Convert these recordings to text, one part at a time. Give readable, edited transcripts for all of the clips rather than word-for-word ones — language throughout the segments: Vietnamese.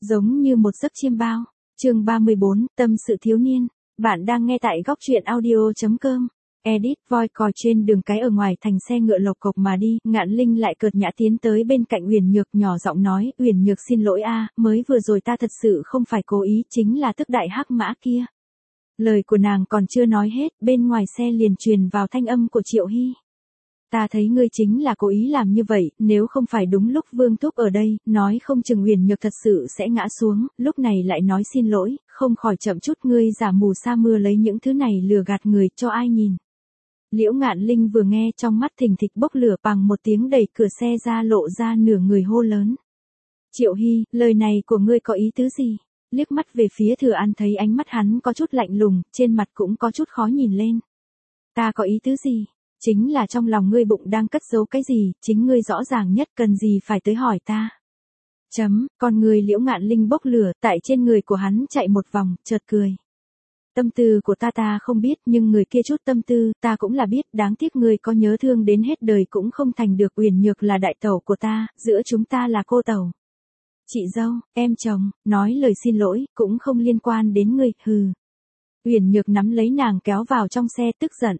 Giống như một giấc chiêm bao. Chương 34, tâm sự thiếu niên. Bạn đang nghe tại góc truyện audio.com. Edit voi cò trên đường cái ở ngoài thành xe ngựa lộc cộc mà đi, Ngạn Linh lại cợt nhã tiến tới bên cạnh Uyển Nhược nhỏ giọng nói, Uyển Nhược xin lỗi a, mới vừa rồi ta thật sự không phải cố ý, chính là tức đại hắc mã kia. Lời của nàng còn chưa nói hết, bên ngoài xe liền truyền vào thanh âm của Triệu Hy. Ta thấy ngươi chính là cố ý làm như vậy, nếu không phải đúng lúc Vương Thúc ở đây, nói không chừng Uyển Nhược thật sự sẽ ngã xuống, lúc này lại nói xin lỗi, không khỏi chậm chút, ngươi giả mù sa mưa lấy những thứ này lừa gạt người cho ai nhìn. Liễu Ngạn Linh vừa nghe trong mắt thình thịch bốc lửa, bằng một tiếng đẩy cửa xe ra lộ ra nửa người hô lớn. Triệu Hy, lời này của ngươi có ý tứ gì? Liếc mắt về phía Thừa An thấy ánh mắt hắn có chút lạnh lùng, trên mặt cũng có chút khó nhìn lên. Ta có ý tứ gì? Chính là trong lòng ngươi bụng đang cất giấu cái gì, chính ngươi rõ ràng nhất, cần gì phải tới hỏi ta. Con người Liễu Ngạn Linh bốc lửa, tại trên người của hắn chạy một vòng, chợt cười. Tâm tư của ta không biết, nhưng người kia chút tâm tư, ta cũng là biết, đáng tiếc ngươi có nhớ thương đến hết đời cũng không thành được. Uyển Nhược là đại tẩu của ta, giữa chúng ta là cô tẩu. Chị dâu, em chồng, nói lời xin lỗi, cũng không liên quan đến ngươi, hừ. Uyển Nhược nắm lấy nàng kéo vào trong xe tức giận.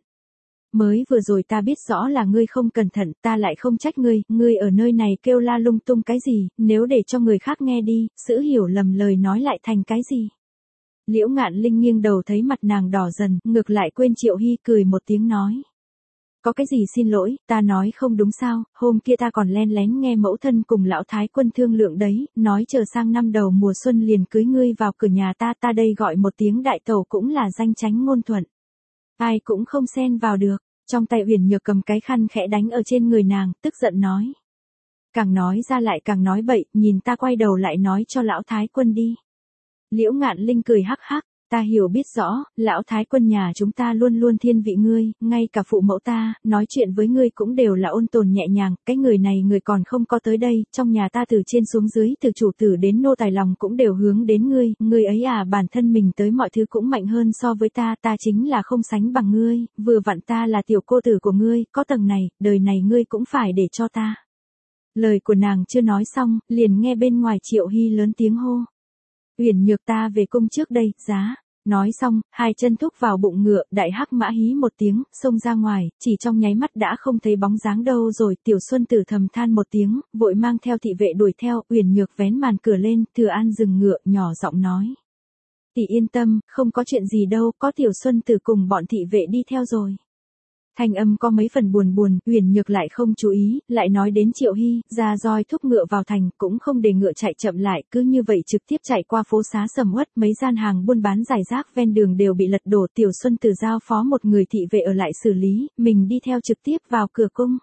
Mới vừa rồi ta biết rõ là ngươi không cẩn thận, ta lại không trách ngươi ở nơi này kêu la lung tung cái gì, nếu để cho người khác nghe đi, sự hiểu lầm lời nói lại thành cái gì. Liễu Ngạn Linh nghiêng đầu thấy mặt nàng đỏ dần, ngược lại quên Triệu Hy, cười một tiếng nói. Có cái gì xin lỗi, ta nói không đúng sao, hôm kia ta còn len lén nghe mẫu thân cùng lão thái quân thương lượng đấy, nói chờ sang năm đầu mùa xuân liền cưới ngươi vào cửa nhà ta đây gọi một tiếng đại tẩu cũng là danh chánh ngôn thuận. Ai cũng không xen vào được, trong tay Uyển Nhược cầm cái khăn khẽ đánh ở trên người nàng, tức giận nói. Càng nói ra lại càng nói bậy, nhìn ta quay đầu lại nói cho lão thái quân đi. Liễu Ngạn Linh cười hắc hắc, ta hiểu biết rõ, lão thái quân nhà chúng ta luôn luôn thiên vị ngươi, ngay cả phụ mẫu ta, nói chuyện với ngươi cũng đều là ôn tồn nhẹ nhàng, cái người này người còn không có tới đây, trong nhà ta từ trên xuống dưới, từ chủ tử đến nô tài lòng cũng đều hướng đến ngươi ấy à, bản thân mình tới mọi thứ cũng mạnh hơn so với ta chính là không sánh bằng ngươi, vừa vặn ta là tiểu cô tử của ngươi, có tầng này, đời này ngươi cũng phải để cho ta. Lời của nàng chưa nói xong, liền nghe bên ngoài Triệu Hy lớn tiếng hô. Uyển Nhược, ta về cung trước đây, giá. Nói xong, hai chân thúc vào bụng ngựa, đại hắc mã hí một tiếng, xông ra ngoài, chỉ trong nháy mắt đã không thấy bóng dáng đâu rồi. Tiểu Xuân Tử thầm than một tiếng, vội mang theo thị vệ đuổi theo. Uyển Nhược vén màn cửa lên, Thừa An dừng ngựa, nhỏ giọng nói. Tỷ yên tâm, không có chuyện gì đâu, có Tiểu Xuân Tử cùng bọn thị vệ đi theo rồi. Thanh âm có mấy phần buồn, Uyển Nhược lại không chú ý, lại nói đến Triệu Hy, ra roi thúc ngựa vào thành, cũng không để ngựa chạy chậm lại, cứ như vậy trực tiếp chạy qua phố xá sầm uất, mấy gian hàng buôn bán rải rác ven đường đều bị lật đổ. Tiểu Xuân Tử giao phó một người thị vệ ở lại xử lý, mình đi theo trực tiếp vào cửa cung.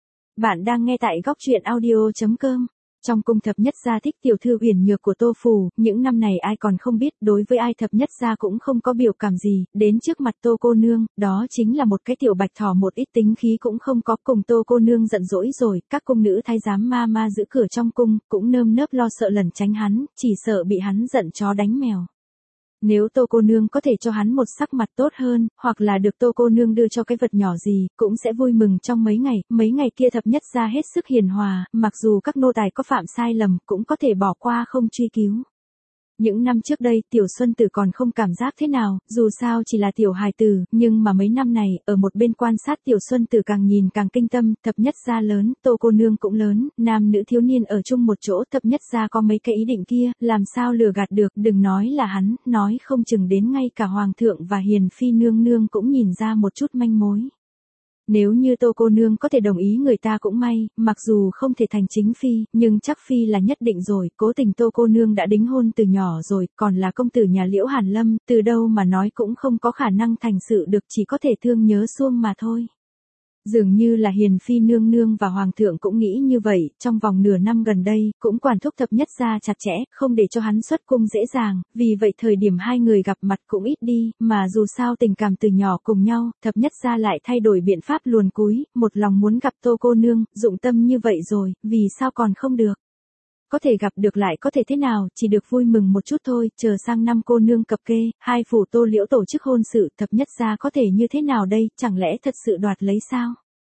Bạn đang nghe tại góc truyện audio.com. Trong cung thập nhất gia thích tiểu thư Uyển Nhược của Tô Phù, những năm này ai còn không biết, đối với ai thập nhất gia cũng không có biểu cảm gì, đến trước mặt Tô cô nương, đó chính là một cái tiểu bạch thỏ, một ít tính khí cũng không có. Cùng Tô cô nương giận dỗi rồi, các cung nữ thái giám ma giữ cửa trong cung, cũng nơm nớp lo sợ lẩn tránh hắn, chỉ sợ bị hắn giận chó đánh mèo. Nếu Tô cô nương có thể cho hắn một sắc mặt tốt hơn, hoặc là được Tô cô nương đưa cho cái vật nhỏ gì, cũng sẽ vui mừng trong mấy ngày kia thập nhất gia hết sức hiền hòa, mặc dù các nô tài có phạm sai lầm, cũng có thể bỏ qua không truy cứu. Những năm trước đây, Tiểu Xuân Tử còn không cảm giác thế nào, dù sao chỉ là tiểu hài tử, nhưng mà mấy năm này, ở một bên quan sát Tiểu Xuân Tử càng nhìn càng kinh tâm, thập nhất gia lớn, Tô cô nương cũng lớn, nam nữ thiếu niên ở chung một chỗ, thập nhất gia có mấy cái ý định kia, làm sao lừa gạt được, đừng nói là hắn, nói không chừng đến ngay cả hoàng thượng và hiền phi nương nương cũng nhìn ra một chút manh mối. Nếu như Tô cô nương có thể đồng ý người ta cũng may, mặc dù không thể thành chính phi, nhưng chắc phi là nhất định rồi, cố tình Tô cô nương đã đính hôn từ nhỏ rồi, còn là công tử nhà Liễu Hàn Lâm, từ đâu mà nói cũng không có khả năng thành sự được, chỉ có thể thương nhớ xuông mà thôi. Dường như là hiền phi nương nương và hoàng thượng cũng nghĩ như vậy, trong vòng nửa năm gần đây, cũng quản thúc thập nhất gia chặt chẽ, không để cho hắn xuất cung dễ dàng, vì vậy thời điểm hai người gặp mặt cũng ít đi, mà dù sao tình cảm từ nhỏ cùng nhau, thập nhất gia lại thay đổi biện pháp luồn cúi, một lòng muốn gặp Tô cô nương, dụng tâm như vậy rồi, vì sao còn không được. Có thể gặp được lại có thể thế nào, chỉ được vui mừng một chút thôi, chờ sang năm cô nương cập kê, hai phủ Tô Liễu tổ chức hôn sự, thập nhất gia có thể như thế nào đây, chẳng lẽ thật sự đoạt lấy sao?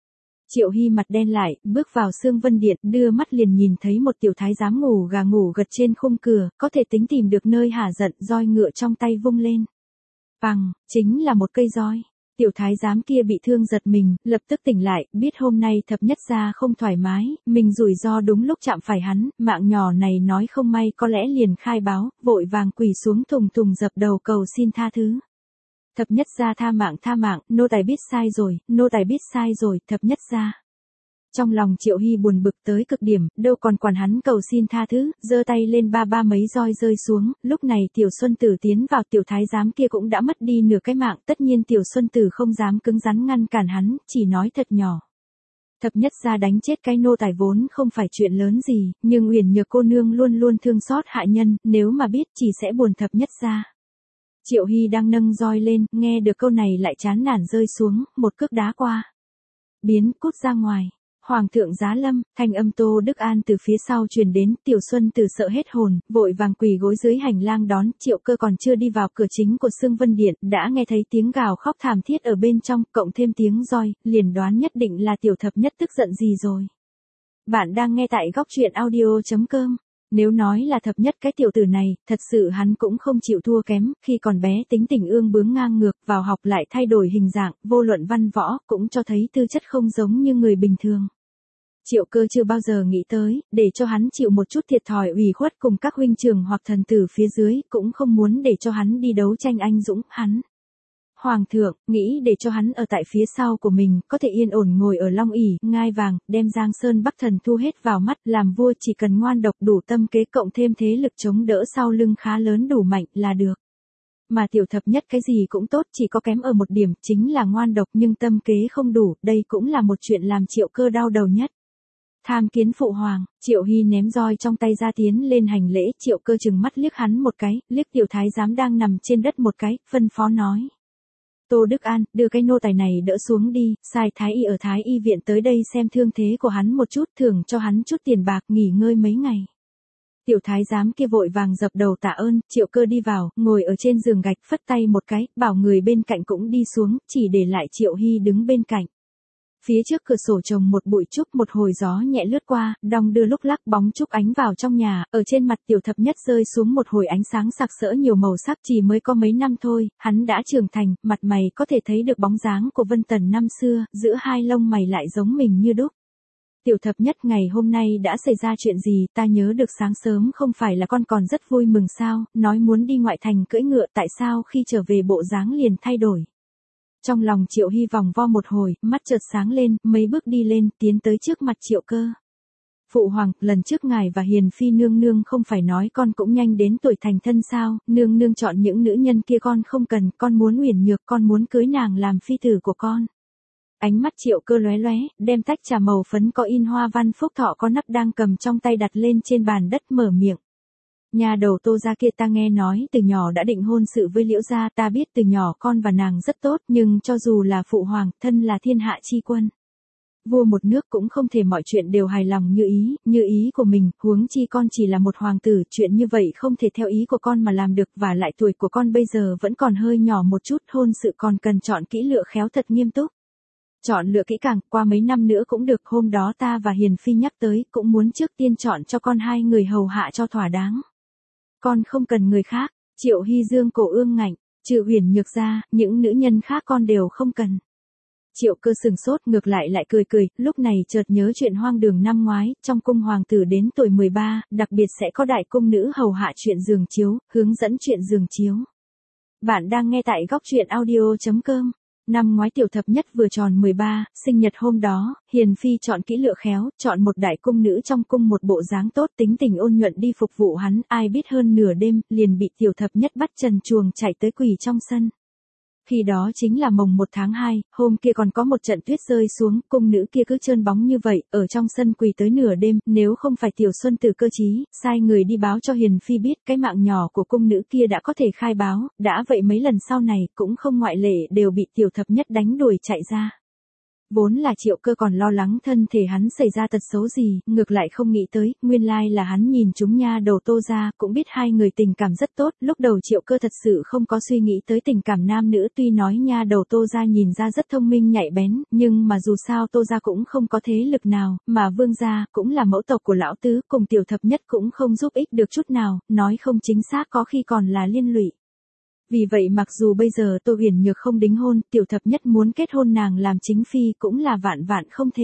Triệu Hy mặt đen lại, bước vào Sương Vân Điện, đưa mắt liền nhìn thấy một tiểu thái giám ngủ gà ngủ gật trên khung cửa, có thể tính tìm được nơi hả giận, roi ngựa trong tay vung lên. Bằng, chính là một cây roi. Tiểu thái giám kia bị thương giật mình, lập tức tỉnh lại, biết hôm nay thập nhất gia không thoải mái, mình rủi ro đúng lúc chạm phải hắn, mạng nhỏ này nói không may có lẽ liền khai báo, vội vàng quỳ xuống thùng thùng dập đầu cầu xin tha thứ. Thập nhất gia tha mạng, nô tài biết sai rồi, nô tài biết sai rồi, thập nhất gia. Trong lòng Triệu Hy buồn bực tới cực điểm, đâu còn quản hắn cầu xin tha thứ, giơ tay lên ba mấy roi rơi xuống, lúc này Tiểu Xuân Tử tiến vào, tiểu thái giám kia cũng đã mất đi nửa cái mạng, tất nhiên Tiểu Xuân Tử không dám cứng rắn ngăn cản hắn, chỉ nói thật nhỏ. Thập nhất gia đánh chết cái nô tài vốn không phải chuyện lớn gì, nhưng Uyển Nhược cô nương luôn luôn thương xót hạ nhân, nếu mà biết chỉ sẽ buồn thập nhất gia. Triệu Hy đang nâng roi lên, nghe được câu này lại chán nản rơi xuống, một cước đá qua. Biến, cút ra ngoài. Hoàng thượng giá lâm, thanh âm Tô Đức An từ phía sau truyền đến, Tiểu Xuân Tử sợ hết hồn, vội vàng quỳ gối dưới hành lang đón, Triệu Cơ còn chưa đi vào cửa chính của Sương Vân Điện, đã nghe thấy tiếng gào khóc thảm thiết ở bên trong, cộng thêm tiếng roi, liền đoán nhất định là Tiểu Thập Nhất tức giận gì rồi. Bạn đang nghe tại góc truyện audio.com. Nếu nói là Thập Nhất cái tiểu tử này, thật sự hắn cũng không chịu thua kém, khi còn bé tính tình ương bướng ngang ngược, vào học lại thay đổi hình dạng, vô luận văn võ, cũng cho thấy tư chất không giống như người bình thường. Triệu Cơ chưa bao giờ nghĩ tới, để cho hắn chịu một chút thiệt thòi ủy khuất cùng các huynh trưởng hoặc thần tử phía dưới, cũng không muốn để cho hắn đi đấu tranh anh dũng, hắn. Hoàng thượng, nghĩ để cho hắn ở tại phía sau của mình, có thể yên ổn ngồi ở long ỷ ngai vàng, đem Giang Sơn Bắc Thần thu hết vào mắt, làm vua chỉ cần ngoan độc đủ tâm kế cộng thêm thế lực chống đỡ sau lưng khá lớn đủ mạnh là được. Mà Tiểu Thập Nhất cái gì cũng tốt, chỉ có kém ở một điểm, chính là ngoan độc nhưng tâm kế không đủ, đây cũng là một chuyện làm Triệu Cơ đau đầu nhất. Tham kiến phụ hoàng, Triệu Hy ném roi trong tay ra tiến lên hành lễ, Triệu Cơ chừng mắt liếc hắn một cái, liếc tiểu thái giám đang nằm trên đất một cái, phân phó nói. Tô Đức An, đưa cái nô tài này đỡ xuống đi, sai thái y ở thái y viện tới đây xem thương thế của hắn một chút, thưởng cho hắn chút tiền bạc, nghỉ ngơi mấy ngày. Tiểu thái giám kia vội vàng dập đầu tạ ơn, Triệu Cơ đi vào, ngồi ở trên giường gạch, phất tay một cái, bảo người bên cạnh cũng đi xuống, chỉ để lại Triệu Hy đứng bên cạnh. Phía trước cửa sổ trồng một bụi trúc, một hồi gió nhẹ lướt qua, đong đưa lúc lắc bóng trúc ánh vào trong nhà, ở trên mặt Tiểu Thập Nhất rơi xuống một hồi ánh sáng sặc sỡ nhiều màu sắc, chỉ mới có mấy năm thôi, hắn đã trưởng thành, mặt mày có thể thấy được bóng dáng của Vân Tần năm xưa, giữa hai lông mày lại giống mình như đúc. Tiểu Thập Nhất, ngày hôm nay đã xảy ra chuyện gì, ta nhớ được sáng sớm không phải là con còn rất vui mừng sao, nói muốn đi ngoại thành cưỡi ngựa, tại sao khi trở về bộ dáng liền thay đổi. Trong lòng Triệu Hy vòng vo một hồi, mắt chợt sáng lên, mấy bước đi lên, tiến tới trước mặt Triệu Cơ. Phụ hoàng, lần trước ngài và Hiền Phi nương nương không phải nói con cũng nhanh đến tuổi thành thân sao, nương nương chọn những nữ nhân kia con không cần, con muốn Uyển Nhược, con muốn cưới nàng làm phi tử của con. Ánh mắt Triệu Cơ lóe lóe, đem tách trà màu phấn có in hoa văn phúc thọ có nắp đang cầm trong tay đặt lên trên bàn đất, mở miệng. Nhà đầu Tô gia kia, ta nghe nói từ nhỏ đã định hôn sự với Liễu gia, ta biết từ nhỏ con và nàng rất tốt, nhưng cho dù là phụ hoàng, thân là thiên hạ chi quân. Vua một nước cũng không thể mọi chuyện đều hài lòng như ý của mình, huống chi con chỉ là một hoàng tử, chuyện như vậy không thể theo ý của con mà làm được, và lại tuổi của con bây giờ vẫn còn hơi nhỏ một chút, hôn sự còn cần chọn kỹ lựa khéo thật nghiêm túc. Chọn lựa kỹ càng, qua mấy năm nữa cũng được, hôm đó ta và Hiền Phi nhắc tới, cũng muốn trước tiên chọn cho con hai người hầu hạ cho thỏa đáng. Con không cần người khác. Triệu Hy dương cổ ương ngạnh, trừ Uyển Nhược ra, những nữ nhân khác con đều không cần. Triệu Cơ sừng sốt, ngược lại cười, lúc này chợt nhớ chuyện hoang đường năm ngoái, trong cung hoàng tử đến tuổi 13, đặc biệt sẽ có đại cung nữ hầu hạ chuyện giường chiếu, hướng dẫn chuyện giường chiếu. Bạn đang nghe tại góc truyện audio.com. Năm ngoái Tiểu Thập Nhất vừa tròn 13, sinh nhật hôm đó, Hiền Phi chọn kỹ lựa khéo, chọn một đại cung nữ trong cung một bộ dáng tốt, tính tình ôn nhuận đi phục vụ hắn, ai biết hơn nửa đêm, liền bị Tiểu Thập Nhất bắt trần truồng chạy tới quỳ trong sân. Khi đó chính là mồng 1 tháng 2, hôm kia còn có một trận tuyết rơi xuống, cung nữ kia cứ trơn bóng như vậy, ở trong sân quỳ tới nửa đêm, nếu không phải Tiểu Xuân Tử cơ trí, sai người đi báo cho Hiền Phi biết cái mạng nhỏ của cung nữ kia đã có thể khai báo, đã vậy mấy lần sau này, cũng không ngoại lệ đều bị Tiểu Thập Nhất đánh đuổi chạy ra. Vốn là Triệu Cơ còn lo lắng thân thể hắn xảy ra tật xấu gì, ngược lại không nghĩ tới, nguyên lai là hắn nhìn chúng nha đầu Tô gia, cũng biết hai người tình cảm rất tốt, lúc đầu Triệu Cơ thật sự không có suy nghĩ tới tình cảm nam nữ, tuy nói nha đầu Tô gia nhìn ra rất thông minh nhạy bén, nhưng mà dù sao Tô gia cũng không có thế lực nào, mà Vương gia cũng là mẫu tộc của lão tứ, cùng Tiểu Thập Nhất cũng không giúp ích được chút nào, nói không chính xác có khi còn là liên lụy. Vì vậy mặc dù bây giờ Tô Huyền Nhược không đính hôn, Tiểu Thập Nhất muốn kết hôn nàng làm chính phi cũng là vạn vạn không thể.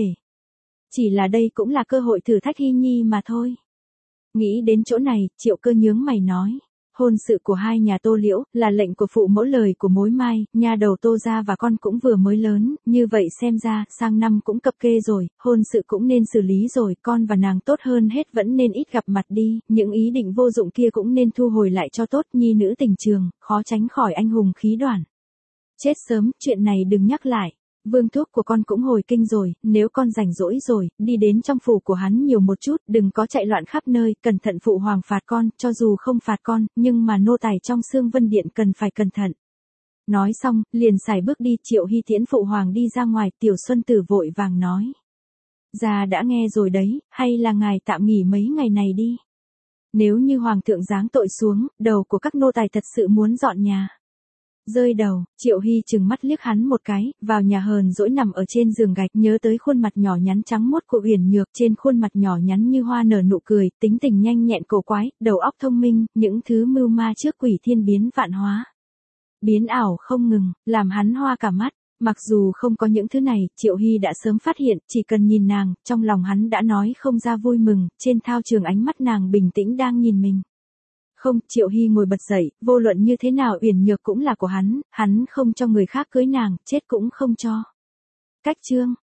Chỉ là đây cũng là cơ hội thử thách Hy Nhi mà thôi. Nghĩ đến chỗ này, Triệu Cơ nhướng mày nói. Hôn sự của hai nhà Tô Liễu, là lệnh của phụ mẫu lời của mối mai, nhà đầu Tô gia và con cũng vừa mới lớn, như vậy xem ra, sang năm cũng cập kê rồi, hôn sự cũng nên xử lý rồi, con và nàng tốt hơn hết vẫn nên ít gặp mặt đi, những ý định vô dụng kia cũng nên thu hồi lại cho tốt, nhi nữ tình trường, khó tránh khỏi anh hùng khí đoản. Chết sớm, chuyện này đừng nhắc lại. Vương thúc của con cũng hồi kinh rồi, nếu con rảnh rỗi rồi, đi đến trong phủ của hắn nhiều một chút, đừng có chạy loạn khắp nơi, cẩn thận phụ hoàng phạt con, cho dù không phạt con, nhưng mà nô tài trong Sương Vân Điện cần phải cẩn thận. Nói xong, liền xài bước đi, Triệu Hy tiễn phụ hoàng đi ra ngoài, Tiểu Xuân Tử vội vàng nói. Già đã nghe rồi đấy, hay là ngài tạm nghỉ mấy ngày này đi. Nếu như hoàng thượng giáng tội xuống, đầu của các nô tài thật sự muốn dọn nhà. Rơi đầu, Triệu Hy chừng mắt liếc hắn một cái, vào nhà hờn dỗi nằm ở trên giường gạch, nhớ tới khuôn mặt nhỏ nhắn trắng muốt của Uyển Nhược, trên khuôn mặt nhỏ nhắn như hoa nở nụ cười, tính tình nhanh nhẹn cổ quái, đầu óc thông minh, những thứ mưu ma trước quỷ thiên biến vạn hóa. Biến ảo không ngừng, làm hắn hoa cả mắt. Mặc dù không có những thứ này, Triệu Hy đã sớm phát hiện, chỉ cần nhìn nàng, trong lòng hắn đã nói không ra vui mừng, trên thao trường ánh mắt nàng bình tĩnh đang nhìn mình. Không, Triệu Hy ngồi bật dậy, vô luận như thế nào Uyển Nhược cũng là của hắn không cho người khác cưới nàng, chết cũng không cho. Cách chương